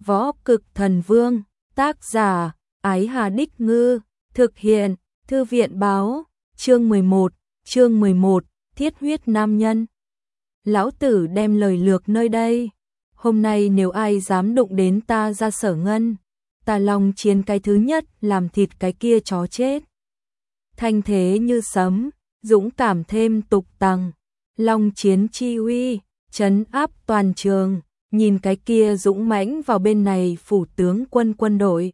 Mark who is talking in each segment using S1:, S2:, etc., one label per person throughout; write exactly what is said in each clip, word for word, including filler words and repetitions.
S1: Võ Cực Thần Vương, tác giả, Ái Hà Đích Ngư, thực hiện, Thư viện báo, chương mười một, chương mười một, thiết huyết nam nhân. Lão tử đem lời lược nơi đây, hôm nay nếu ai dám đụng đến ta ra Sở Ngân, ta Long Chiến cái thứ nhất làm thịt cái kia chó chết. Thanh thế như sấm, dũng cảm thêm tục tằng, Long Chiến chi uy, trấn áp toàn trường, nhìn cái kia dũng mãnh vào bên này phủ tướng quân quân đội.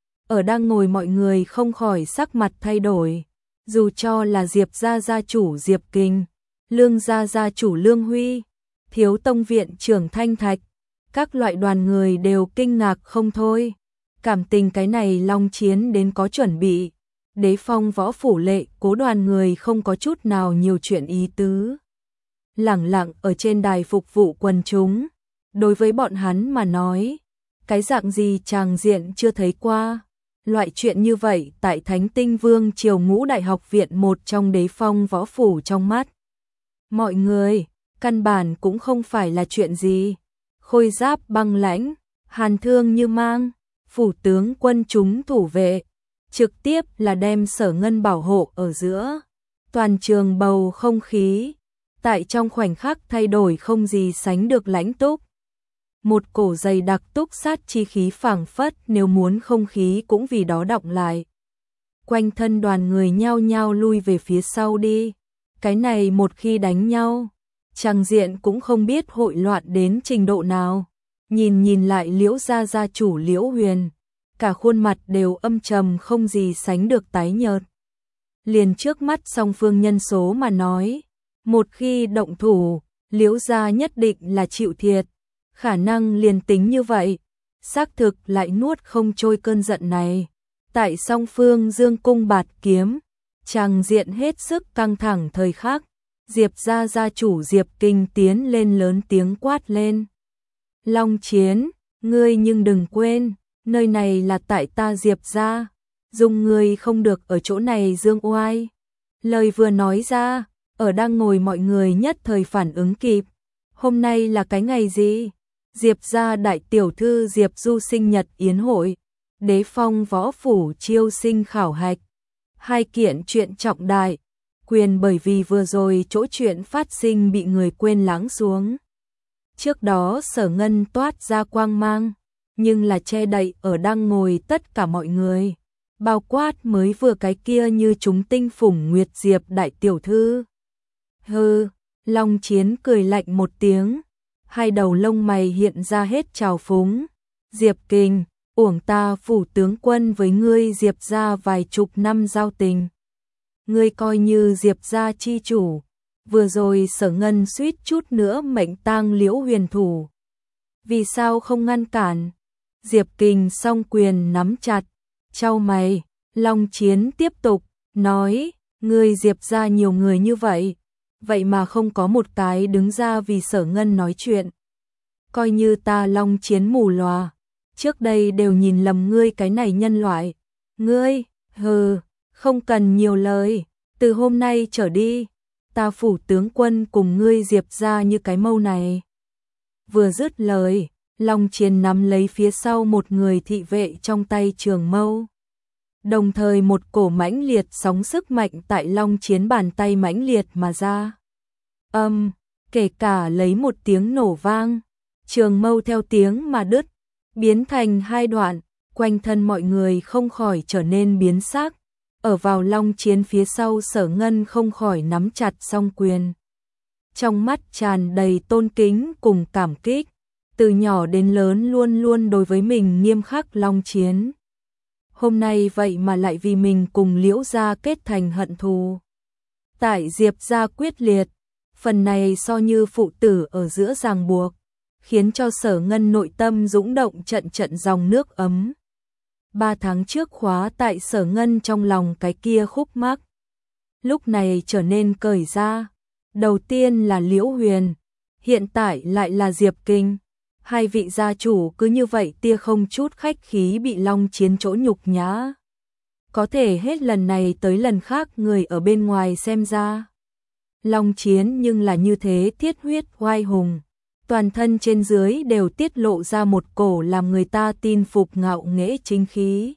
S1: Ở đang ngồi mọi người không khỏi sắc mặt thay đổi, dù cho là Diệp gia gia chủ Diệp Kình, Lương gia gia chủ Lương Huy, Thiếu tông viện trưởng Thanh Thạch, các loại đoàn người đều kinh ngạc không thôi. Cảm tình cái này Long Chiến đến có chuẩn bị, Đế Phong Võ Phủ Lệ Cố đoàn người không có chút nào nhiều chuyện ý tứ. Lẳng lặng ở trên đài phục vụ quần chúng, đối với bọn hắn mà nói, cái dạng gì tràng diện chưa thấy qua. Loại chuyện như vậy tại Thánh Tinh Vương Triều Ngũ Đại Học Viện một trong Đế Phong Võ Phủ trong mắt mọi người, căn bản cũng không phải là chuyện gì. Khôi giáp băng lãnh, hàn thương như mang, phủ tướng quân chúng thủ vệ, trực tiếp là đem Sở Ngân bảo hộ ở giữa. Toàn trường bầu không khí, tại trong khoảnh khắc thay đổi không gì sánh được lãnh túc. Một cổ dày đặc túc sát chi khí phảng phất nếu muốn không khí cũng vì đó đọng lại. Quanh thân đoàn người nhao nhao lui về phía sau đi. Cái này một khi đánh nhau, tràng diện cũng không biết hội loạn đến trình độ nào. Nhìn nhìn lại Liễu gia gia chủ Liễu Huyền, cả khuôn mặt đều âm trầm không gì sánh được tái nhợt. Liền trước mắt song phương nhân số mà nói, một khi động thủ, Liễu gia nhất định là chịu thiệt. Khả năng liền tính như vậy, xác thực lại nuốt không trôi cơn giận này. Tại song phương dương cung bạt kiếm, tràng diện hết sức căng thẳng thời khắc, Diệp gia gia chủ Diệp Kình tiến lên lớn tiếng quát lên. Long Chiến, ngươi nhưng đừng quên, nơi này là tại ta Diệp gia, dùng ngươi không được ở chỗ này dương oai. Lời vừa nói ra, ở đang ngồi mọi người nhất thời phản ứng kịp. Hôm nay là cái ngày gì? Diệp gia đại tiểu thư Diệp Du sinh nhật yến hội, Đế Phong Võ Phủ chiêu sinh khảo hạch. Hai kiện chuyện trọng đại, quyền bởi vì vừa rồi chỗ chuyện phát sinh bị người quên lãng xuống. Trước đó Sở Ngân toát ra quang mang, nhưng là che đậy ở đang ngồi tất cả mọi người, bao quát mới vừa cái kia như chúng tinh phủng Nguyệt Diệp đại tiểu thư. Hừ, Long Chiến cười lạnh một tiếng, hai đầu lông mày hiện ra hết trào phúng. Diệp Kình, uổng ta phủ tướng quân với ngươi Diệp gia vài chục năm giao tình. Ngươi coi như Diệp gia chi chủ, vừa rồi Sở Ngân suýt chút nữa mệnh tang Liễu Huyền thủ. Vì sao không ngăn cản? Diệp Kình song quyền nắm chặt, chau mày. Long Chiến tiếp tục nói, ngươi Diệp gia nhiều người như vậy, vậy mà không có một cái đứng ra vì Sở Ngân nói chuyện. Coi như ta Long Chiến mù lòa, trước đây đều nhìn lầm ngươi cái này nhân loại. Ngươi, hừ, không cần nhiều lời, từ hôm nay trở đi, ta phủ tướng quân cùng ngươi Diệp ra như cái mâu này. Vừa dứt lời, Long Chiến nắm lấy phía sau một người thị vệ trong tay trường mâu. Đồng thời một cổ mãnh liệt sóng sức mạnh tại Long Chiến bàn tay mãnh liệt mà ra. Âm, um, kể cả lấy một tiếng nổ vang, trường mâu theo tiếng mà đứt, biến thành hai đoạn, quanh thân mọi người không khỏi trở nên biến sắc. Ở vào Long Chiến phía sau Sở Ngân không khỏi nắm chặt song quyền. Trong mắt tràn đầy tôn kính cùng cảm kích, từ nhỏ đến lớn luôn luôn đối với mình nghiêm khắc Long Chiến. Hôm nay vậy mà lại vì mình cùng Liễu gia kết thành hận thù. Tại Diệp gia quyết liệt, phần này so như phụ tử ở giữa ràng buộc, khiến cho Sở Ngân nội tâm dũng động trận trận dòng nước ấm. Ba tháng trước khóa tại Sở Ngân trong lòng cái kia khúc mắc, lúc này trở nên cởi ra. Đầu tiên là Liễu Huyền, hiện tại lại là Diệp Kình. Hai vị gia chủ cứ như vậy tia không chút khách khí bị Long Chiến chỗ nhục nhã. Có thể hết lần này tới lần khác người ở bên ngoài xem ra, Long Chiến nhưng là như thế thiết huyết oai hùng, toàn thân trên dưới đều tiết lộ ra một cổ làm người ta tin phục ngạo nghễ chính khí.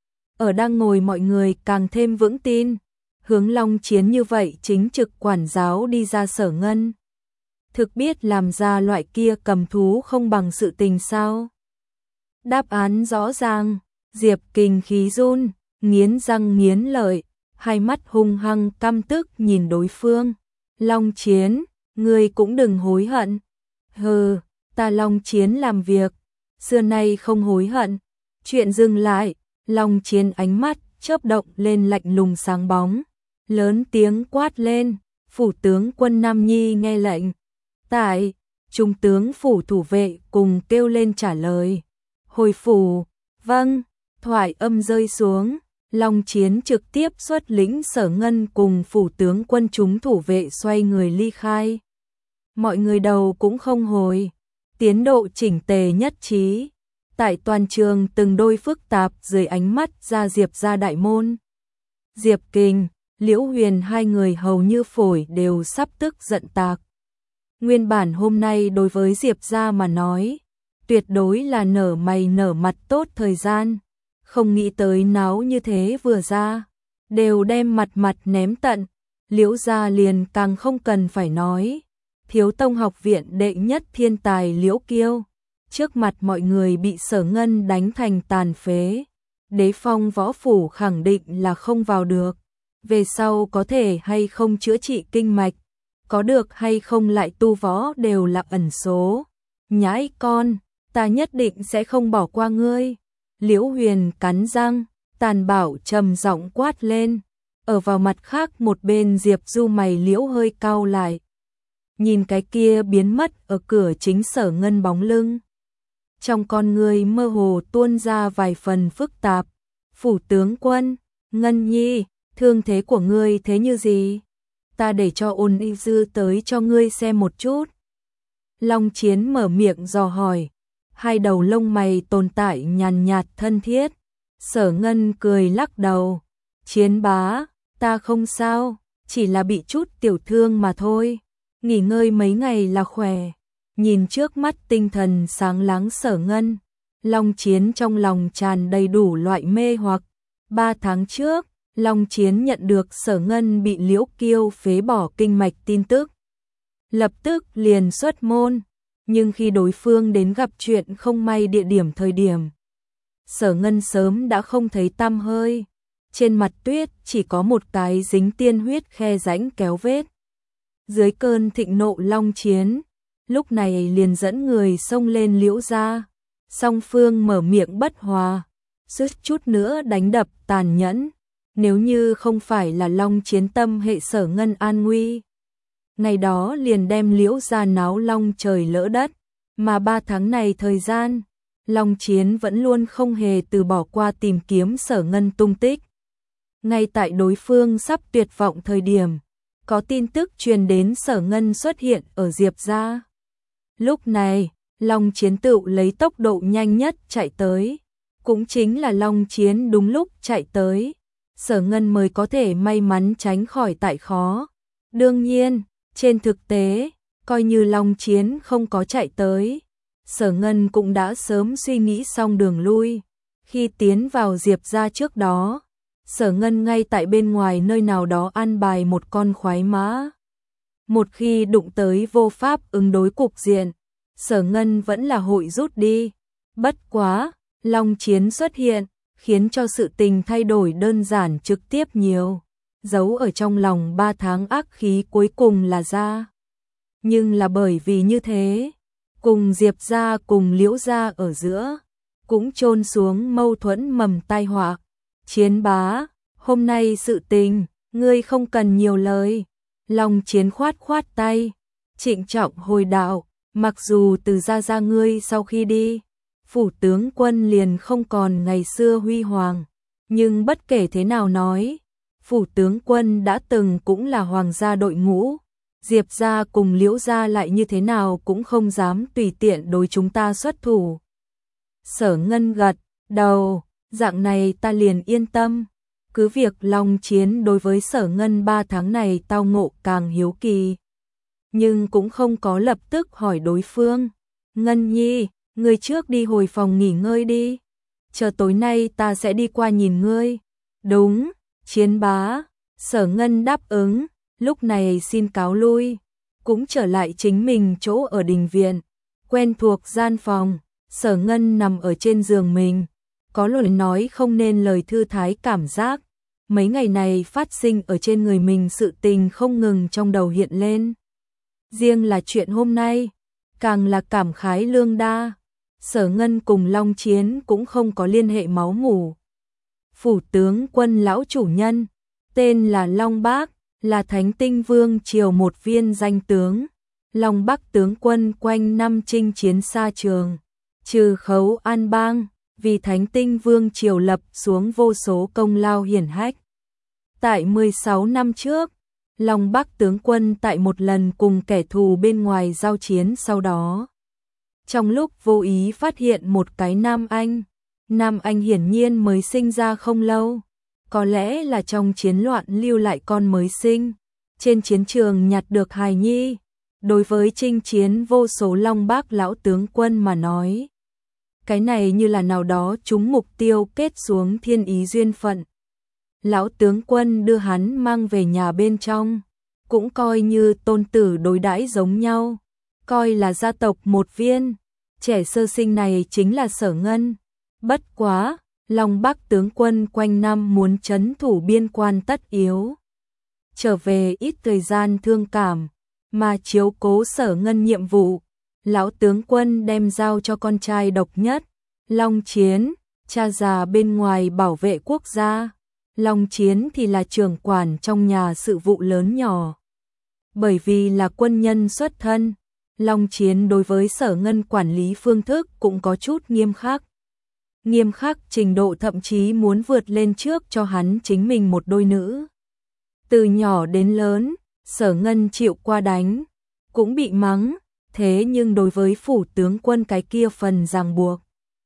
S1: Ở đang ngồi mọi người càng thêm vững tin, hướng Long Chiến như vậy chính trực quản giáo đi ra Sở Ngân. Thực biết làm ra loại kia cầm thú không bằng sự tình sao? Đáp án rõ ràng, Diệp Kình khí run, nghiến răng nghiến lợi, hai mắt hung hăng căm tức nhìn đối phương. Long Chiến, ngươi cũng đừng hối hận. Hừ, ta Long Chiến làm việc, xưa nay không hối hận. Chuyện dừng lại, Long Chiến ánh mắt chớp động lên lạnh lùng sáng bóng, lớn tiếng quát lên, phủ tướng quân Nam Nhi nghe lệnh. Tại, trung tướng phủ thủ vệ cùng kêu lên trả lời. Hồi phủ, vâng, thoại âm rơi xuống, Long Chiến trực tiếp xuất lĩnh Sở Ngân cùng phủ tướng quân chúng thủ vệ xoay người ly khai. Mọi người đầu cũng không hồi, tiến độ chỉnh tề nhất trí. Tại toàn trường từng đôi phức tạp dưới ánh mắt ra Diệp ra đại môn. Diệp Kình, Liễu Huyền hai người hầu như phổi đều sắp tức giận tạc. Nguyên bản hôm nay đối với Diệp ra mà nói, tuyệt đối là nở mày nở mặt tốt thời gian. Không nghĩ tới náo như thế vừa ra, đều đem mặt mặt ném tận. Liễu gia liền càng không cần phải nói. Thiếu tông học viện đệ nhất thiên tài Liễu Kiêu, trước mặt mọi người bị Sở Ngân đánh thành tàn phế. Đế Phong võ phủ khẳng định là không vào được. Về sau có thể hay không chữa trị kinh mạch, có được hay không lại tu võ đều là ẩn số. Nhãi con, ta nhất định sẽ không bỏ qua ngươi. Liễu Huyền cắn răng, tàn bạo trầm giọng quát lên. Ở vào mặt khác một bên Diệp Du mày liễu hơi cau lại. Nhìn cái kia biến mất ở cửa chính Sở Ngân bóng lưng. Trong con người mơ hồ tuôn ra vài phần phức tạp. Phủ tướng quân, Ngân Nhi, thương thế của ngươi thế như gì? Ta để cho Ôn Y Dư tới cho ngươi xem một chút. Long Chiến mở miệng dò hỏi. Hai đầu lông mày tồn tại nhàn nhạt thân thiết. Sở Ngân cười lắc đầu. Chiến bá, ta không sao, chỉ là bị chút tiểu thương mà thôi. Nghỉ ngơi mấy ngày là khỏe. Nhìn trước mắt tinh thần sáng láng Sở Ngân, Long Chiến trong lòng tràn đầy đủ loại mê hoặc. Ba tháng trước, Long Chiến nhận được Sở Ngân bị Liễu Kiêu phế bỏ kinh mạch tin tức. Lập tức liền xuất môn, nhưng khi đối phương đến gặp chuyện không may địa điểm thời điểm, Sở Ngân sớm đã không thấy tăm hơi. Trên mặt tuyết chỉ có một cái dính tiên huyết khe rãnh kéo vết. Dưới cơn thịnh nộ Long Chiến, lúc này liền dẫn người xông lên Liễu gia. Song phương mở miệng bất hòa, suýt chút nữa đánh đập tàn nhẫn. Nếu như không phải là Long Chiến tâm hệ Sở Ngân an nguy, ngày đó liền đem Liễu gia náo long trời lỡ đất. Mà ba tháng này thời gian, Long Chiến vẫn luôn không hề từ bỏ qua tìm kiếm Sở Ngân tung tích. Ngay tại đối phương sắp tuyệt vọng thời điểm, có tin tức truyền đến Sở Ngân xuất hiện ở Diệp gia. Lúc này, Long Chiến tự lấy tốc độ nhanh nhất chạy tới. Cũng chính là Long Chiến đúng lúc chạy tới, Sở Ngân mới có thể may mắn tránh khỏi tại khó. Đương nhiên, trên thực tế, coi như Long Chiến không có chạy tới, Sở Ngân cũng đã sớm suy nghĩ xong đường lui. Khi tiến vào Diệp gia trước đó, Sở Ngân ngay tại bên ngoài nơi nào đó an bài một con khoái mã. Một khi đụng tới vô pháp ứng đối cục diện, Sở Ngân vẫn là hội rút đi. Bất quá, Long Chiến xuất hiện, khiến cho sự tình thay đổi đơn giản trực tiếp nhiều. Giấu ở trong lòng ba tháng ác khí cuối cùng là ra. Nhưng là bởi vì như thế, cùng Diệp gia cùng Liễu gia ở giữa, cũng chôn xuống mâu thuẫn mầm tai họa. Chiến bá, hôm nay sự tình, ngươi không cần nhiều lời. Long Chiến khoát khoát tay, trịnh trọng hồi đạo, mặc dù từ gia gia ngươi sau khi đi, phủ tướng quân liền không còn ngày xưa huy hoàng, nhưng bất kể thế nào nói, phủ tướng quân đã từng cũng là hoàng gia đội ngũ. Diệp gia cùng Liễu gia lại như thế nào cũng không dám tùy tiện đối chúng ta xuất thủ. Sở Ngân gật đầu, dạng này ta liền yên tâm. Cứ việc Long Chiến đối với Sở Ngân ba tháng này tao ngộ càng hiếu kỳ. nhưng cũng không có lập tức hỏi đối phương. Ngân Nhi, ngươi trước đi hồi phòng nghỉ ngơi đi. Chờ tối nay ta sẽ đi qua nhìn ngươi. Đúng, Chiến bá. Sở Ngân đáp ứng, lúc này xin cáo lui, cũng trở lại chính mình chỗ ở đình viện. Quen thuộc gian phòng, Sở Ngân nằm ở trên giường mình, có lời nói không nên lời thư thái cảm giác. Mấy ngày này phát sinh ở trên người mình sự tình không ngừng trong đầu hiện lên. Riêng là chuyện hôm nay, càng là cảm khái lương đa. Sở Ngân cùng Long Chiến cũng không có liên hệ máu mủ. Phủ tướng quân lão chủ nhân, tên là Long Bác, là Thánh Tinh Vương triều một viên danh tướng. Long Bắc tướng quân quanh năm chinh chiến xa trường, trừ khấu an bang, vì Thánh Tinh Vương triều lập xuống vô số công lao hiển hách. Tại mười sáu năm trước, Long Bắc tướng quân tại một lần cùng kẻ thù bên ngoài giao chiến sau đó. Trong lúc vô ý phát hiện một cái nam anh, nam anh hiển nhiên mới sinh ra không lâu. Có lẽ là trong chiến loạn lưu lại con mới sinh, trên chiến trường nhặt được hài nhi. Đối với chinh chiến vô số Long Bác lão tướng quân mà nói, cái này như là nào đó trúng mục tiêu kết xuống thiên ý duyên phận. Lão tướng quân đưa hắn mang về nhà bên trong, cũng coi như tôn tử đối đãi giống nhau, coi là gia tộc một viên. Trẻ sơ sinh này chính là Sở Ngân. Bất quá, Long Bắc tướng quân quanh năm muốn trấn thủ biên quan tất yếu. Trở về ít thời gian thương cảm, mà chiếu cố Sở Ngân nhiệm vụ. Lão tướng quân đem giao cho con trai độc nhất, Long Chiến, cha già bên ngoài bảo vệ quốc gia. Long Chiến thì là trưởng quản trong nhà sự vụ lớn nhỏ. Bởi vì là quân nhân xuất thân, Long Chiến đối với Sở Ngân quản lý phương thức cũng có chút nghiêm khắc. Nghiêm khắc trình độ thậm chí muốn vượt lên trước cho hắn chính mình một đôi nữ. Từ nhỏ đến lớn, Sở Ngân chịu qua đánh, cũng bị mắng, thế nhưng đối với phủ tướng quân cái kia phần ràng buộc,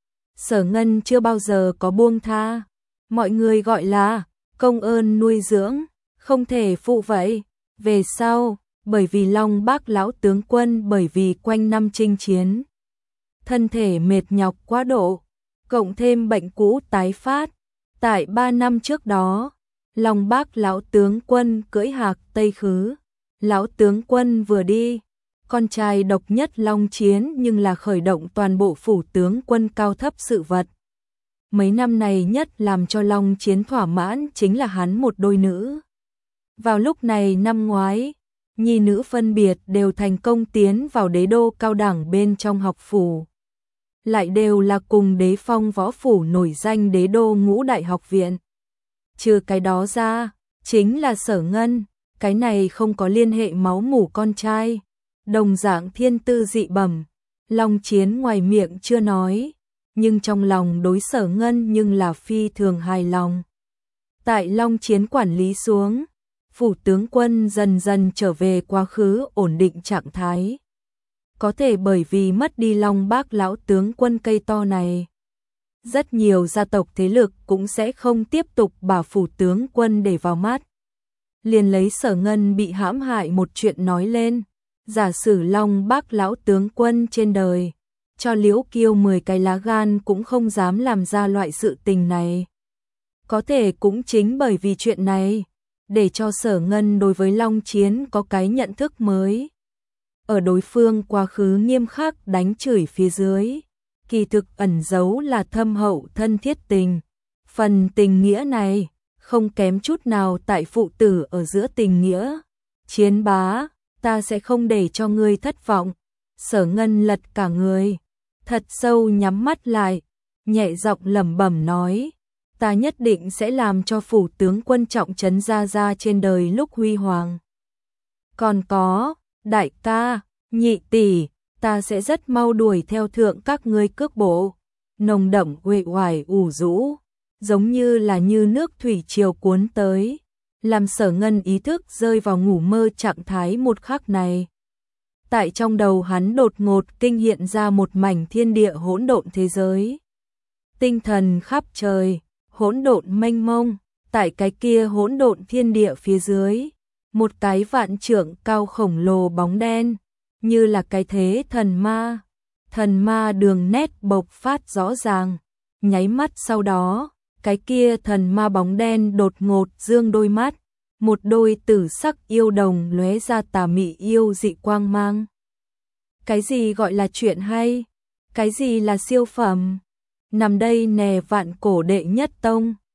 S1: Sở Ngân chưa bao giờ có buông tha. Mọi người gọi là công ơn nuôi dưỡng, không thể phụ vậy. Về sau, bởi vì Long Bác lão tướng quân bởi vì quanh năm chinh chiến, thân thể mệt nhọc quá độ, cộng thêm bệnh cũ tái phát. Tại ba năm trước đó, Long Bác lão tướng quân cưỡi hạc Tây khứ. Lão tướng quân vừa đi, con trai độc nhất Long Chiến nhưng là khởi động toàn bộ phủ tướng quân cao thấp sự vật. Mấy năm này nhất làm cho Long Chiến thỏa mãn chính là hắn một đôi nữ. Vào lúc này năm ngoái, nhi nữ phân biệt đều thành công tiến vào đế đô cao đẳng bên trong học phủ. Lại đều là cùng đế phong võ phủ nổi danh đế đô ngũ đại học viện. Trừ cái đó ra, chính là Sở Ngân, cái này không có liên hệ máu mủ con trai. Đồng dạng thiên tư dị bẩm, Long Chiến ngoài miệng chưa nói, nhưng trong lòng đối Sở Ngân nhưng là phi thường hài lòng. Tại Long Chiến quản lý xuống, phủ tướng quân dần dần trở về quá khứ ổn định trạng thái. Có thể bởi vì mất đi Long Bác lão tướng quân cây to này, rất nhiều gia tộc thế lực cũng sẽ không tiếp tục bà phủ tướng quân để vào mắt. Liền lấy Sở Ngân bị hãm hại một chuyện nói lên, giả sử Long Bác lão tướng quân trên đời, cho Liễu Kiêu mười cái lá gan cũng không dám làm ra loại sự tình này. Có thể cũng chính bởi vì chuyện này, để cho Sở Ngân đối với Long Chiến có cái nhận thức mới. Ở đối phương quá khứ nghiêm khắc đánh chửi phía dưới, kỳ thực ẩn giấu là thâm hậu thân thiết tình. Phần tình nghĩa này, không kém chút nào tại phụ tử ở giữa tình nghĩa. Chiến bá, ta sẽ không để cho ngươi thất vọng. Sở Ngân lật cả người, thật sâu nhắm mắt lại, nhẹ giọng lẩm bẩm nói, ta nhất định sẽ làm cho phủ tướng quân trọng trấn gia gia trên đời lúc huy hoàng. Còn có, đại ca, nhị tỷ, ta sẽ rất mau đuổi theo thượng các ngươi cước bộ. Nồng đậm uể oải ủ rũ, giống như là như nước thủy triều cuốn tới, làm Sở Ngân ý thức rơi vào ngủ mơ trạng thái một khắc này. Tại trong đầu hắn đột ngột kinh hiện ra một mảnh thiên địa hỗn độn thế giới. Tinh thần khắp trời, hỗn độn mênh mông, tại cái kia hỗn độn thiên địa phía dưới, một cái vạn trượng cao khổng lồ bóng đen, như là cái thế thần ma. Thần ma đường nét bộc phát rõ ràng, nháy mắt sau đó, cái kia thần ma bóng đen đột ngột dương đôi mắt, một đôi tử sắc yêu đồng lóe ra tà mị yêu dị quang mang. Cái gì gọi là chuyện hay? Cái gì là siêu phẩm? Nằm đây nè vạn cổ đệ nhất tông.